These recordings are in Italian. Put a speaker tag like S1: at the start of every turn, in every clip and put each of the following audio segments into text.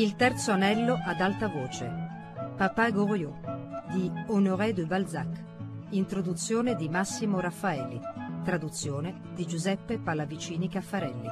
S1: Il terzo anello ad alta voce. Papa Goriot di Honoré de Balzac. Introduzione di Massimo Raffaeli. Traduzione di Giuseppe Pallavicini Caffarelli.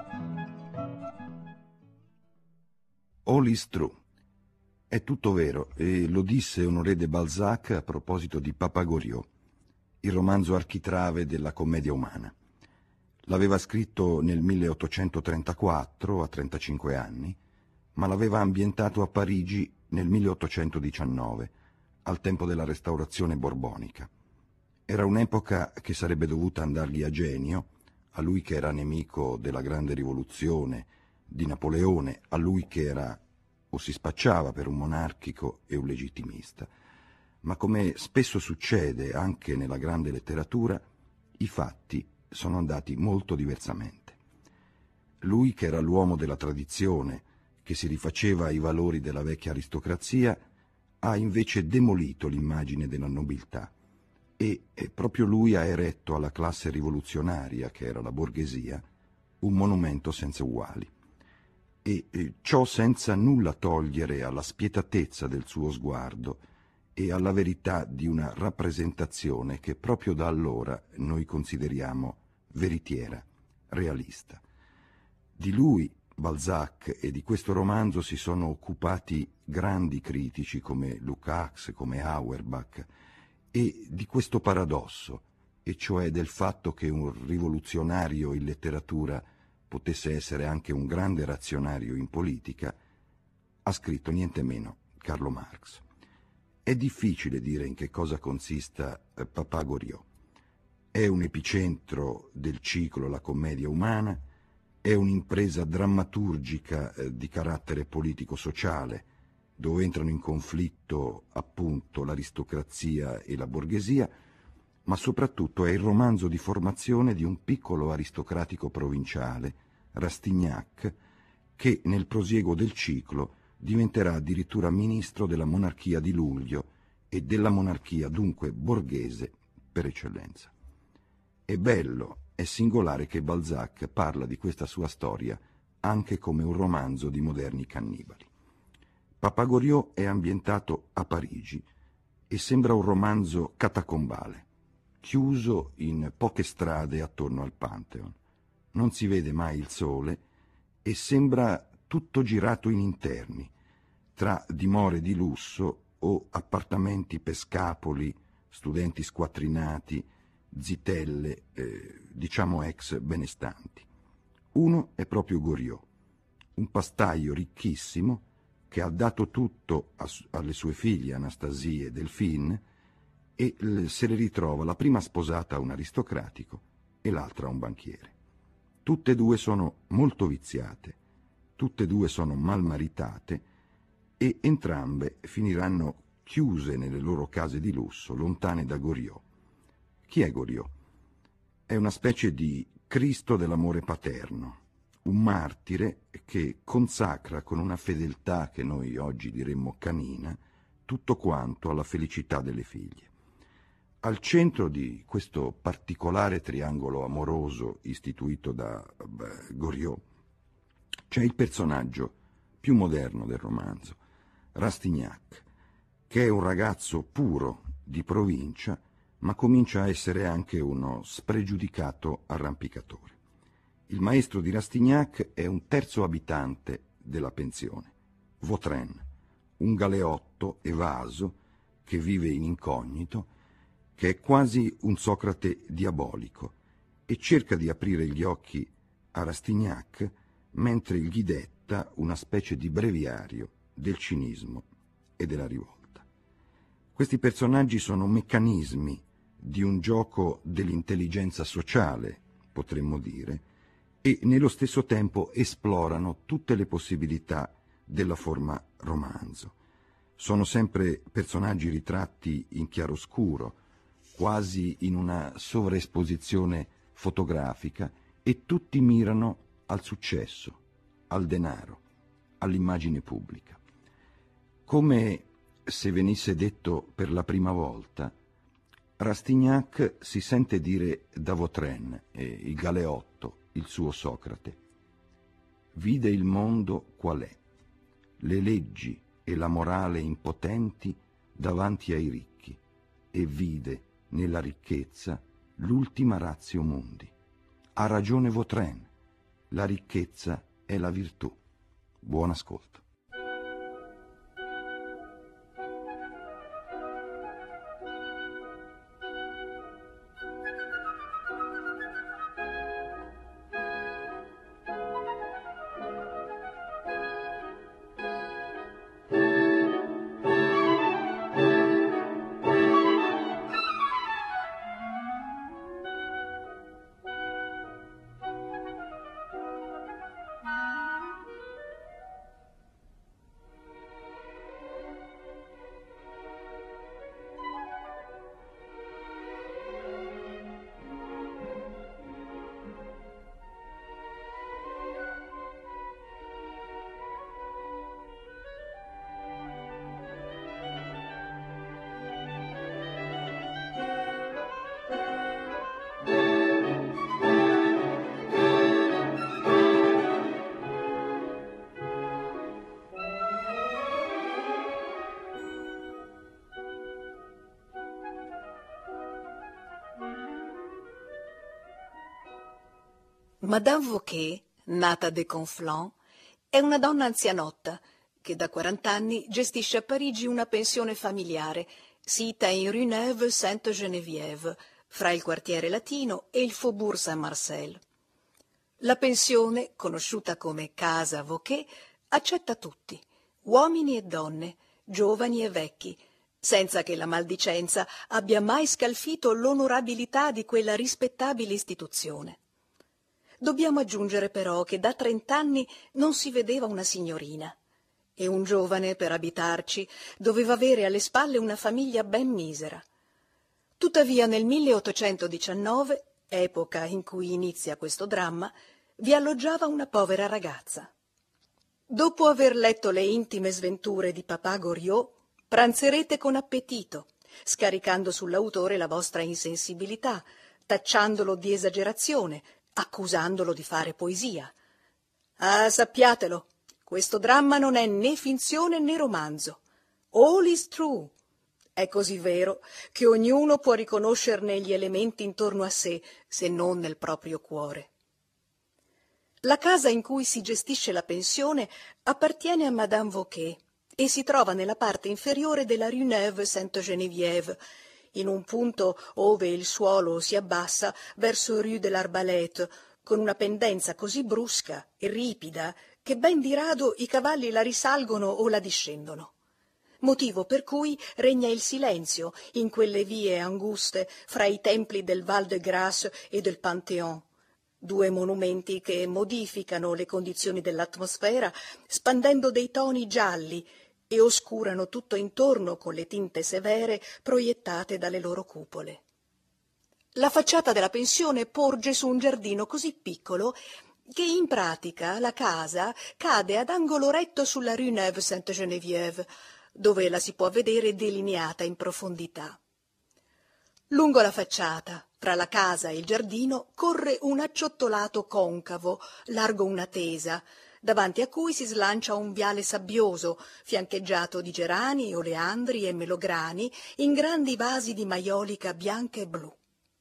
S2: All is true. È tutto vero, e lo disse Honoré de Balzac a proposito di Papa Goriot, il romanzo architrave della commedia umana. L'aveva scritto nel 1834, a 35 anni, ma l'aveva ambientato a Parigi nel 1819, al tempo della restaurazione borbonica. Era un'epoca che sarebbe dovuta andargli a genio, a lui che era nemico della grande rivoluzione, di Napoleone, a lui che era o si spacciava per un monarchico e un legittimista. Ma come spesso succede anche nella grande letteratura, i fatti sono andati molto diversamente. Lui, che era l'uomo della tradizione, che si rifaceva ai valori della vecchia aristocrazia, ha invece demolito l'immagine della nobiltà e proprio lui ha eretto alla classe rivoluzionaria, che era la borghesia, un monumento senza uguali. E ciò senza nulla togliere alla spietatezza del suo sguardo e alla verità di una rappresentazione che proprio da allora noi consideriamo veritiera, realista. Di lui, Balzac, e di questo romanzo si sono occupati grandi critici come Lukács, come Auerbach, e di questo paradosso, e cioè del fatto che un rivoluzionario in letteratura potesse essere anche un grande razionario in politica, ha scritto niente meno Carlo Marx. È difficile dire in che cosa consista Papa Goriot. È un epicentro del ciclo La commedia umana, è un'impresa drammaturgica di carattere politico-sociale, dove entrano in conflitto appunto l'aristocrazia e la borghesia, ma soprattutto è il romanzo di formazione di un piccolo aristocratico provinciale, Rastignac, che nel prosieguo del ciclo diventerà addirittura ministro della monarchia di luglio e della monarchia dunque borghese per eccellenza. È bello, è singolare che Balzac parla di questa sua storia anche come un romanzo di moderni cannibali. Papa Goriot è ambientato a Parigi e sembra un romanzo catacombale, chiuso in poche strade attorno al Pantheon. Non si vede mai il sole e sembra tutto girato in interni, tra dimore di lusso o appartamenti pescapoli, studenti squattrinati, zitelle, diciamo ex benestanti. Uno è proprio Goriot, un pastaio ricchissimo che ha dato tutto alle sue figlie Anastasie e Delphine e se le ritrova la prima sposata a un aristocratico e l'altra a un banchiere. Tutte e due sono molto viziate, tutte e due sono malmaritate e entrambe finiranno chiuse nelle loro case di lusso, lontane da Goriot. Chi è Goriot? È una specie di Cristo dell'amore paterno, un martire che consacra con una fedeltà che noi oggi diremmo canina tutto quanto alla felicità delle figlie. Al centro di questo particolare triangolo amoroso istituito da Goriot c'è il personaggio più moderno del romanzo, Rastignac, che è un ragazzo puro di provincia, ma comincia a essere anche uno spregiudicato arrampicatore. Il maestro di Rastignac è un terzo abitante della pensione, Vautrin, un galeotto evaso che vive in incognito, che è quasi un Socrate diabolico e cerca di aprire gli occhi a Rastignac mentre gli detta una specie di breviario del cinismo e della rivolta. Questi personaggi sono meccanismi di un gioco dell'intelligenza sociale, potremmo dire, e nello stesso tempo esplorano tutte le possibilità della forma romanzo. Sono sempre personaggi ritratti in chiaroscuro, quasi in una sovraesposizione fotografica, e tutti mirano al successo, al denaro, all'immagine pubblica. Come se venisse detto per la prima volta, Rastignac si sente dire da Vautrin, il galeotto, il suo Socrate: vide il mondo qual è, le leggi e la morale impotenti davanti ai ricchi, e vide nella ricchezza l'ultima ratio mundi. Ha ragione Vautrin, la ricchezza è la virtù. Buon ascolto.
S3: Madame Vauquer, nata de Conflans, è una donna anzianotta che da 40 anni gestisce a Parigi una pensione familiare sita in Rue Neuve Sainte-Geneviève, fra il quartiere latino e il Faubourg Saint-Marcel. La pensione, conosciuta come Casa Vauquer, accetta tutti, uomini e donne, giovani e vecchi, senza che la maldicenza abbia mai scalfito l'onorabilità di quella rispettabile istituzione. Dobbiamo aggiungere però che da 30 anni non si vedeva una signorina, e un giovane, per abitarci, doveva avere alle spalle una famiglia ben misera. Tuttavia nel 1819, epoca in cui inizia questo dramma, vi alloggiava una povera ragazza. Dopo aver letto le intime sventure di Papà Goriot, pranzerete con appetito, scaricando sull'autore la vostra insensibilità, tacciandolo di esagerazione, accusandolo di fare poesia. Ah, sappiatelo, questo dramma non è né finzione né romanzo. All is true. È così vero che ognuno può riconoscerne gli elementi intorno a sé, se non nel proprio cuore. La casa in cui si gestisce la pensione appartiene a Madame Vauquer e si trova nella parte inferiore della Rue Neuve Sainte-Geneviève, in un punto ove il suolo si abbassa verso Rue de l'Arbalète, con una pendenza così brusca e ripida che ben di rado i cavalli la risalgono o la discendono. Motivo per cui regna il silenzio in quelle vie anguste fra i templi del Val de Grâce e del Panthéon, due monumenti che modificano le condizioni dell'atmosfera spandendo dei toni gialli e oscurano tutto intorno con le tinte severe proiettate dalle loro cupole. La facciata della pensione porge su un giardino così piccolo che in pratica la casa cade ad angolo retto sulla Rue Neuve Sainte-Geneviève, dove la si può vedere delineata in profondità. Lungo la facciata, fra la casa e il giardino, corre un acciottolato concavo, largo una tesa, davanti a cui si slancia un viale sabbioso, fiancheggiato di gerani, oleandri e melograni in grandi vasi di maiolica bianca e blu.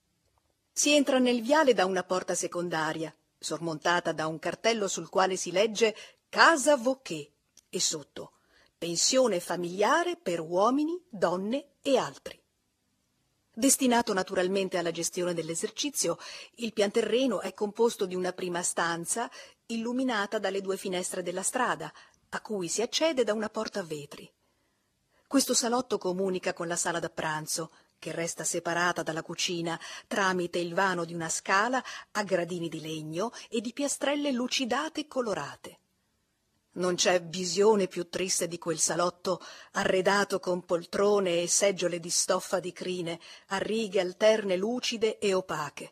S3: Si entra nel viale da una porta secondaria, sormontata da un cartello sul quale si legge Casa Vauquer e sotto pensione familiare per uomini, donne e altri. Destinato naturalmente alla gestione dell'esercizio, il pianterreno è composto di una prima stanza illuminata dalle 2 finestre della strada, a cui si accede da una porta a vetri. Questo salotto comunica con la sala da pranzo, che resta separata dalla cucina tramite il vano di una scala a gradini di legno e di piastrelle lucidate e colorate. Non c'è visione più triste di quel salotto arredato con poltrone e seggiole di stoffa di crine, a righe alterne lucide e opache.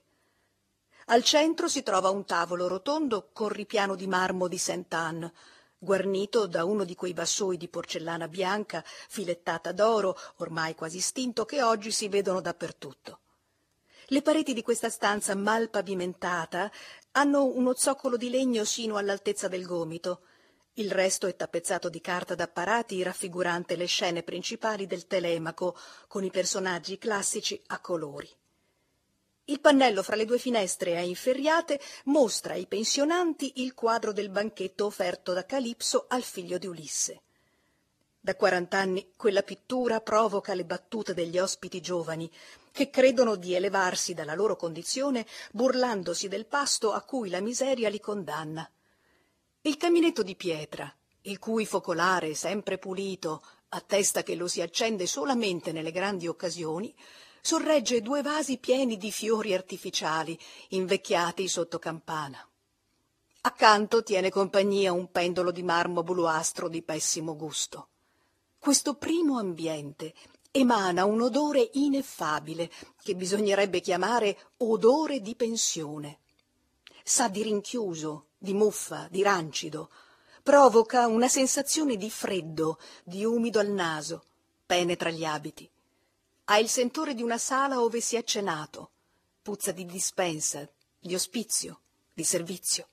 S3: Al centro si trova un tavolo rotondo con ripiano di marmo di Sainte-Anne, guarnito da uno di quei vassoi di porcellana bianca filettata d'oro, ormai quasi estinto, che oggi si vedono dappertutto. Le pareti di questa stanza mal pavimentata hanno uno zoccolo di legno sino all'altezza del gomito Il resto è tappezzato di carta d'apparati raffigurante le scene principali del Telemaco, con i personaggi classici a colori. Il pannello fra le due finestre a inferriate mostra ai pensionanti il quadro del banchetto offerto da Calipso al figlio di Ulisse. Da 40 anni quella pittura provoca le battute degli ospiti giovani, che credono di elevarsi dalla loro condizione burlandosi del pasto a cui la miseria li condanna. Il caminetto di pietra, il cui focolare sempre pulito attesta che lo si accende solamente nelle grandi occasioni, sorregge 2 vasi pieni di fiori artificiali invecchiati sotto campana. Accanto tiene compagnia un pendolo di marmo bluastro di pessimo gusto. Questo primo ambiente emana un odore ineffabile che bisognerebbe chiamare odore di pensione. Sa di rinchiuso, di muffa, di rancido. Provoca una sensazione di freddo, di umido al naso, penetra gli abiti. Ha il sentore di una sala ove si è cenato. Puzza di dispensa, di ospizio, di servizio.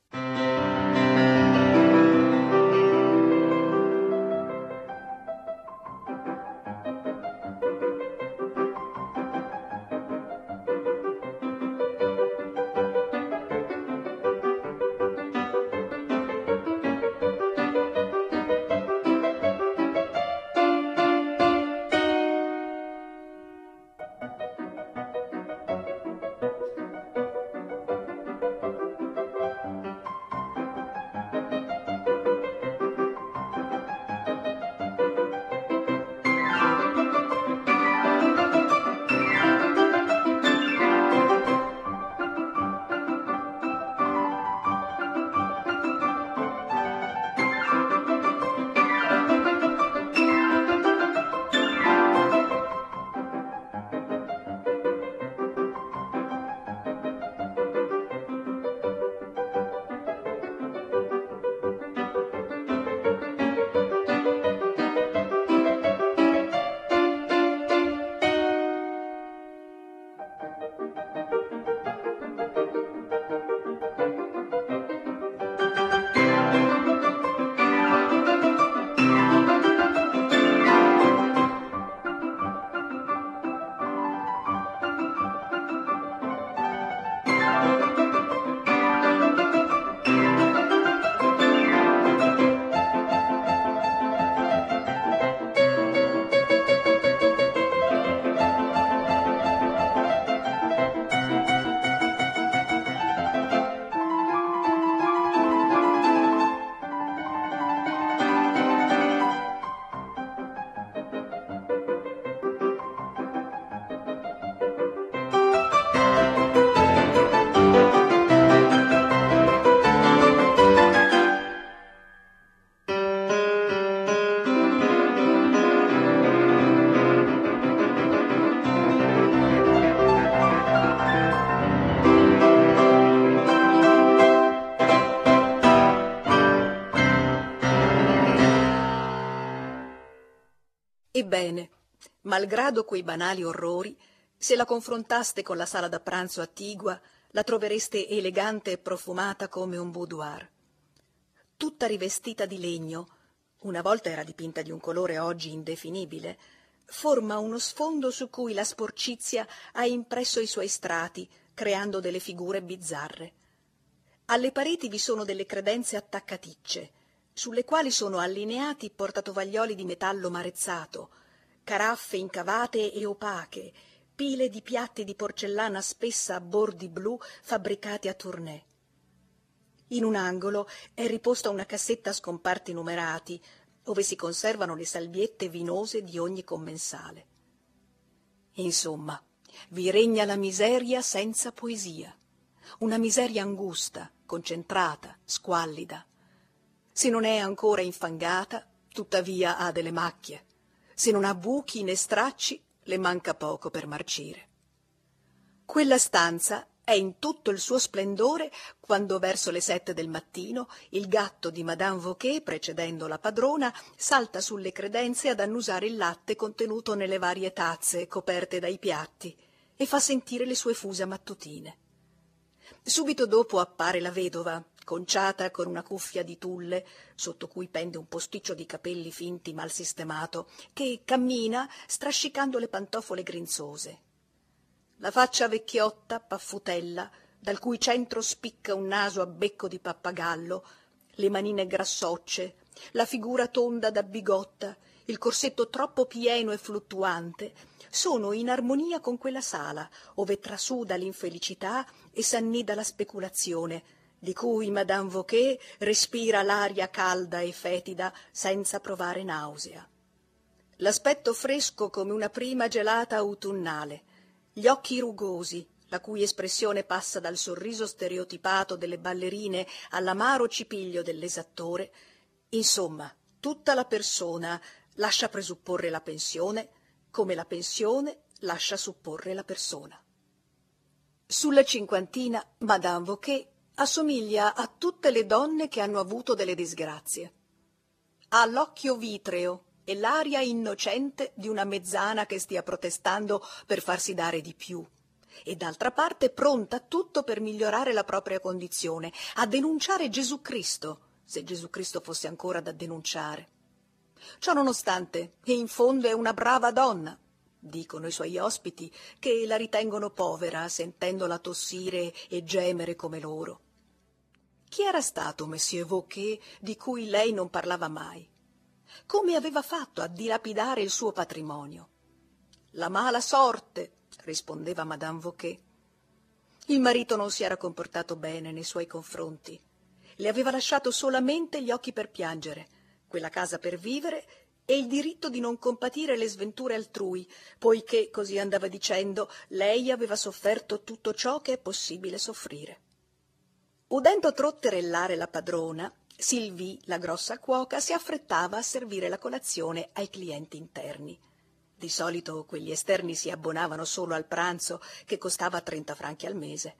S3: Ebbene, malgrado quei banali orrori, se la confrontaste con la sala da pranzo attigua, la trovereste elegante e profumata come un boudoir. Tutta rivestita di legno, una volta era dipinta di un colore oggi indefinibile, forma uno sfondo su cui la sporcizia ha impresso i suoi strati, creando delle figure bizzarre. Alle pareti vi sono delle credenze attaccaticce, sulle quali sono allineati portatovaglioli di metallo marezzato, caraffe incavate e opache, pile di piatti di porcellana spessa a bordi blu fabbricati a Tournai. In un angolo è riposta una cassetta a scomparti numerati, dove si conservano le salviette vinose di ogni commensale. Insomma, vi regna la miseria senza poesia, una miseria angusta, concentrata, squallida. Se non è ancora infangata, tuttavia ha delle macchie. Se non ha buchi né stracci, le manca poco per marcire. Quella stanza è in tutto il suo splendore quando verso le 7 del mattino il gatto di Madame Vauquer, precedendo la padrona, salta sulle credenze ad annusare il latte contenuto nelle varie tazze coperte dai piatti e fa sentire le sue fusa mattutine. Subito dopo appare la vedova, conciata con una cuffia di tulle, sotto cui pende un posticcio di capelli finti mal sistemato, che cammina strascicando le pantofole grinzose. La faccia vecchiotta, paffutella, dal cui centro spicca un naso a becco di pappagallo, le manine grassocce, la figura tonda da bigotta, il corsetto troppo pieno e fluttuante, sono in armonia con quella sala, ove trasuda l'infelicità e s'annida la speculazione, di cui Madame Vauquer respira l'aria calda e fetida senza provare nausea. L'aspetto fresco come una prima gelata autunnale, gli occhi rugosi, la cui espressione passa dal sorriso stereotipato delle ballerine all'amaro cipiglio dell'esattore, insomma, tutta la persona lascia presupporre la pensione, come la pensione lascia supporre la persona. Sulla cinquantina, Madame Vauquer assomiglia a tutte le donne che hanno avuto delle disgrazie. Ha l'occhio vitreo e l'aria innocente di una mezzana che stia protestando per farsi dare di più, e d'altra parte pronta a tutto per migliorare la propria condizione, a denunciare Gesù Cristo, se Gesù Cristo fosse ancora da denunciare. Ciò nonostante, in fondo è una brava donna, dicono i suoi ospiti, che la ritengono povera sentendola tossire e gemere come loro. Chi era stato Monsieur Vauquer di cui lei non parlava mai? Come aveva fatto a dilapidare il suo patrimonio? La mala sorte, rispondeva Madame Vauquer. Il marito non si era comportato bene nei suoi confronti. Le aveva lasciato solamente gli occhi per piangere, quella casa per vivere e il diritto di non compatire le sventure altrui, poiché, così andava dicendo, lei aveva sofferto tutto ciò che è possibile soffrire. Udendo trotterellare la padrona, Sylvie, la grossa cuoca, si affrettava a servire la colazione ai clienti interni. Di solito quegli esterni si abbonavano solo al pranzo, che costava 30 franchi al mese.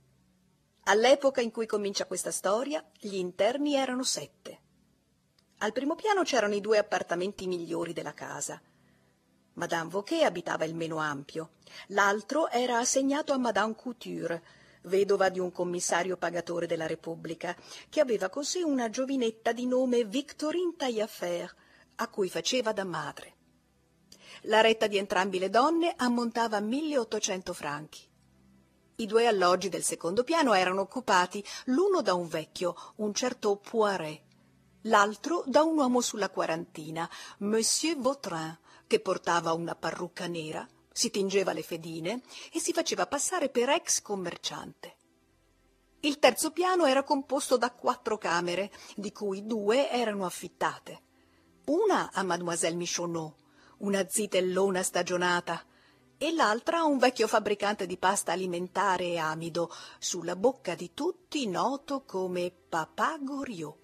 S3: All'epoca in cui comincia questa storia, gli interni erano 7. Al primo piano c'erano i 2 appartamenti migliori della casa. Madame Vauquer abitava il meno ampio. L'altro era assegnato a Madame Couture, vedova di un commissario pagatore della Repubblica, che aveva con sé una giovinetta di nome Victorine Taillefer, a cui faceva da madre. La retta di entrambi le donne ammontava a 1.800 franchi. I 2 alloggi del secondo piano erano occupati l'uno da un vecchio, un certo Poiret, l'altro da un uomo sulla quarantina, Monsieur Vautrin, che portava una parrucca nera, si tingeva le fedine e si faceva passare per ex commerciante. Il terzo piano era composto da 4 camere, di cui 2 erano affittate. Una a Mademoiselle Michonneau, una zitellona stagionata, e l'altra a un vecchio fabbricante di pasta alimentare e amido, sulla bocca di tutti noto come Papà Goriot.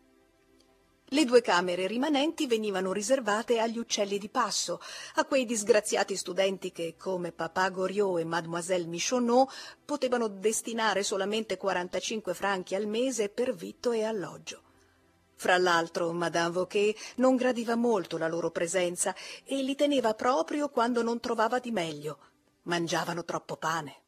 S3: Le 2 camere rimanenti venivano riservate agli uccelli di passo, a quei disgraziati studenti che, come Papà Goriot e Mademoiselle Michonneau, potevano destinare solamente 45 franchi al mese per vitto e alloggio. Fra l'altro, Madame Vauquer non gradiva molto la loro presenza e li teneva proprio quando non trovava di meglio. Mangiavano troppo pane.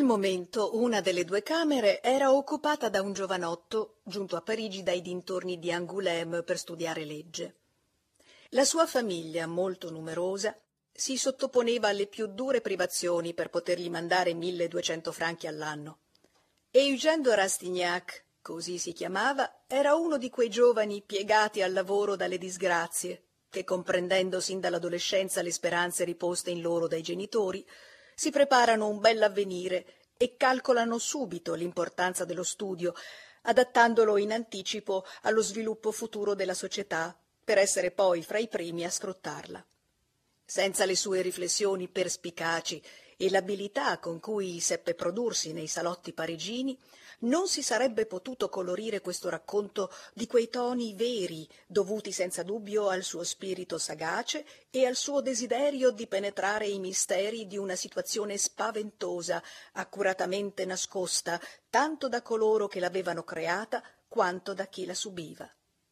S3: quel momento una delle due camere era occupata da un giovanotto giunto a Parigi dai dintorni di Angoulême per studiare legge. La sua famiglia, molto numerosa, si sottoponeva alle più dure privazioni per potergli mandare 1.200 franchi all'anno. E Eugène de Rastignac, così si chiamava, era uno di quei giovani piegati al lavoro dalle disgrazie, che, comprendendo sin dall'adolescenza le speranze riposte in loro dai genitori, si preparano un bell'avvenire e calcolano subito l'importanza dello studio, adattandolo in anticipo allo sviluppo futuro della società, per essere poi fra i primi a sfruttarla. Senza le sue riflessioni perspicaci e l'abilità con cui seppe prodursi nei salotti parigini, non si sarebbe potuto colorire questo racconto di quei toni veri, dovuti senza dubbio al suo spirito sagace e al suo desiderio di penetrare i misteri di una situazione spaventosa, accuratamente nascosta, tanto da coloro che l'avevano creata quanto da chi la subiva.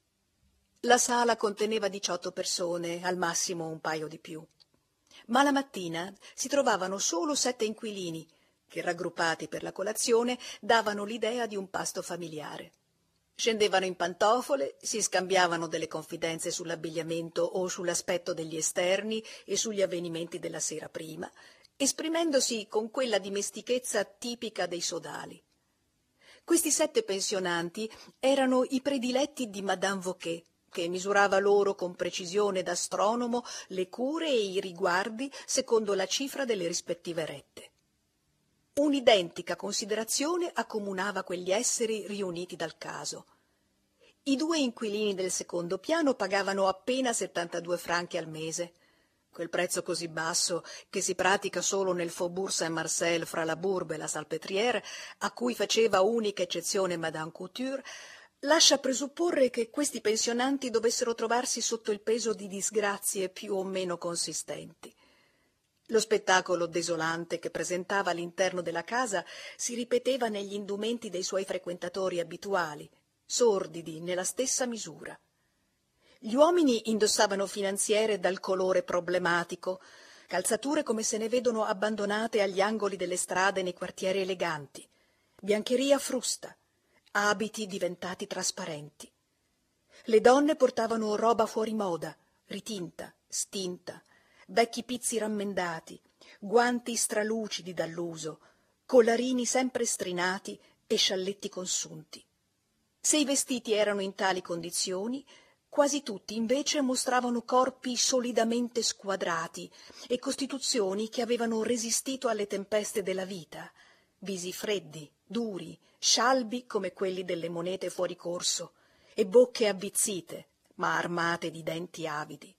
S3: La sala conteneva 18 persone, al massimo un paio di più. Ma la mattina si trovavano solo 7 inquilini, che raggruppati per la colazione davano l'idea di un pasto familiare. Scendevano in pantofole, si scambiavano delle confidenze sull'abbigliamento o sull'aspetto degli esterni e sugli avvenimenti della sera prima, esprimendosi con quella dimestichezza tipica dei sodali. Questi 7 pensionanti erano i prediletti di Madame Wauquez, che misurava loro con precisione d'astronomo le cure e i riguardi secondo la cifra delle rispettive rette. Un'identica considerazione accomunava quegli esseri riuniti dal caso. I 2 inquilini del secondo piano pagavano appena 72 franchi al mese. Quel prezzo così basso, che si pratica solo nel Faubourg Saint-Marcel fra la Bourbe e la Salpêtrière, a cui faceva unica eccezione Madame Couture, lascia presupporre che questi pensionanti dovessero trovarsi sotto il peso di disgrazie più o meno consistenti. Lo spettacolo desolante che presentava all'interno della casa si ripeteva negli indumenti dei suoi frequentatori abituali, sordidi nella stessa misura. Gli uomini indossavano finanziere dal colore problematico, calzature come se ne vedono abbandonate agli angoli delle strade nei quartieri eleganti, biancheria frusta, abiti diventati trasparenti. Le donne portavano roba fuori moda, ritinta, stinta, vecchi pizzi rammendati, guanti stralucidi dall'uso, collarini sempre strinati e scialletti consunti. Se i vestiti erano in tali condizioni, quasi tutti invece mostravano corpi solidamente squadrati e costituzioni che avevano resistito alle tempeste della vita, visi freddi, duri, scialbi come quelli delle monete fuori corso, e bocche avvizzite, ma armate di denti avidi.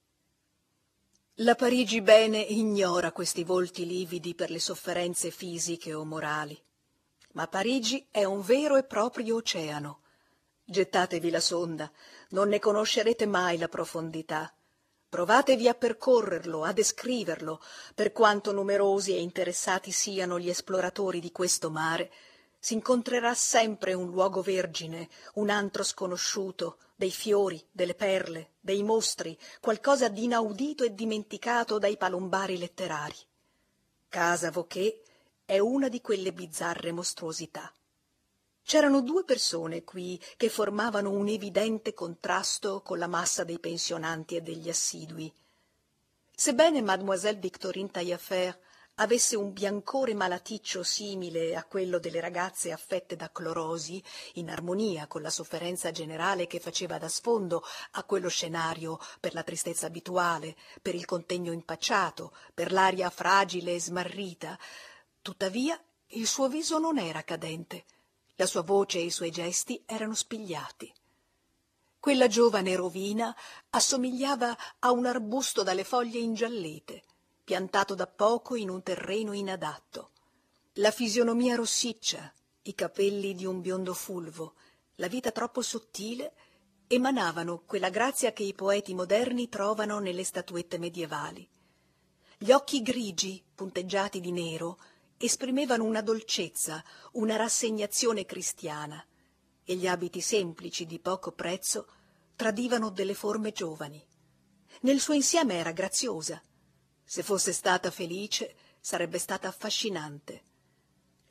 S3: La Parigi bene ignora questi volti lividi per le sofferenze fisiche o morali, ma Parigi è un vero e proprio oceano. Gettatevi la sonda, non ne conoscerete mai la profondità. Provatevi a percorrerlo, a descriverlo, per quanto numerosi e interessati siano gli esploratori di questo mare, si incontrerà sempre un luogo vergine, un antro sconosciuto, dei fiori, delle perle, dei mostri, qualcosa di inaudito e dimenticato dai palombari letterari. Casa Wauquez è una di quelle bizzarre mostruosità. C'erano 2 persone qui che formavano un evidente contrasto con la massa dei pensionanti e degli assidui. Sebbene Mademoiselle Victorine Taillefer avesse un biancore malaticcio simile a quello delle ragazze affette da clorosi, in armonia con la sofferenza generale che faceva da sfondo a quello scenario per la tristezza abituale, per il contegno impacciato, per l'aria fragile e smarrita, tuttavia il suo viso non era cadente. La sua voce e i suoi gesti erano spigliati. Quella giovane rovina assomigliava a un arbusto dalle foglie ingiallite, piantato da poco in un terreno inadatto. La fisionomia rossiccia, i capelli di un biondo fulvo, la vita troppo sottile, emanavano quella grazia che i poeti moderni trovano nelle statuette medievali. Gli occhi grigi, punteggiati di nero, esprimevano una dolcezza, una rassegnazione cristiana, e gli abiti semplici di poco prezzo tradivano delle forme giovani. Nel suo insieme era graziosa. Se fosse stata felice, sarebbe stata affascinante.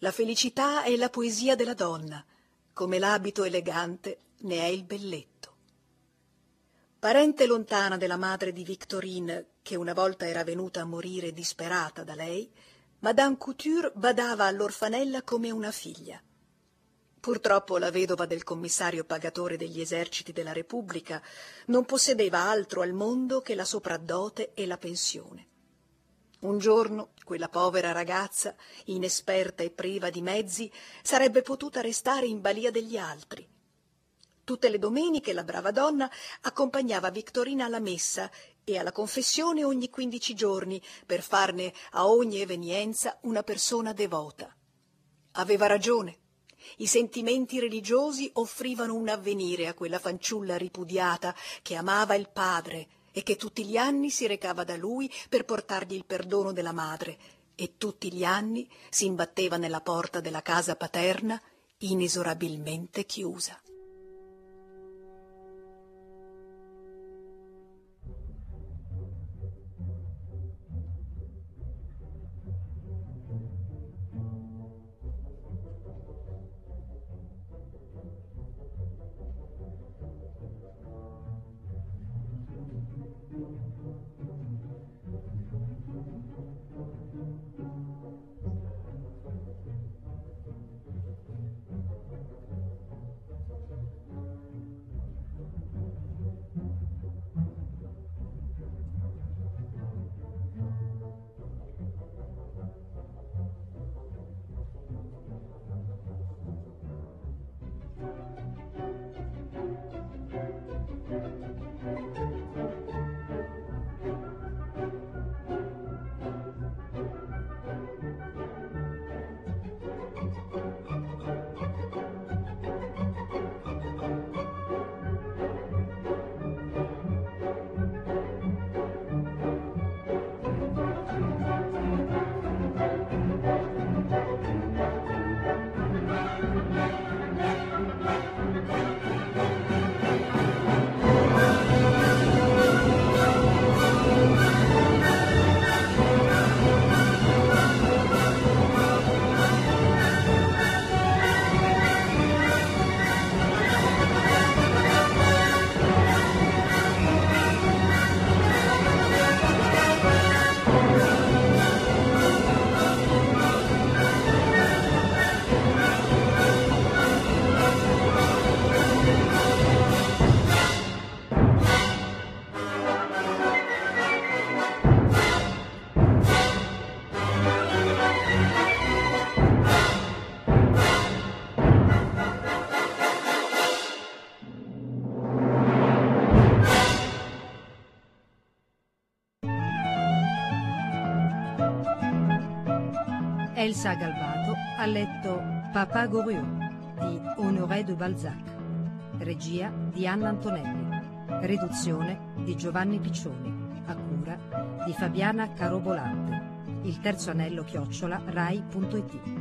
S3: La felicità è la poesia della donna, come l'abito elegante ne è il belletto. Parente lontana della madre di Victorine, che una volta era venuta a morire disperata da lei, Madame Couture badava all'orfanella come una figlia. Purtroppo la vedova del commissario pagatore degli eserciti della Repubblica non possedeva altro al mondo che la sopravdote e la pensione. Un giorno quella povera ragazza, inesperta e priva di mezzi, sarebbe potuta restare in balia degli altri. Tutte le domeniche la brava donna accompagnava Victorina alla messa e alla confessione ogni 15 giorni per farne a ogni evenienza una persona devota. Aveva ragione. I sentimenti religiosi offrivano un avvenire a quella fanciulla ripudiata che amava il padre e che tutti gli anni si recava da lui per portargli il perdono della madre e tutti gli anni si imbatteva nella porta della casa paterna inesorabilmente chiusa.
S1: Elsa Galvado ha letto Papa Goriot di Honoré de Balzac, regia di Anna Antonelli, riduzione di Giovanni Piccioni, a cura di Fabiana Carobolante. Il terzo anello @rai.it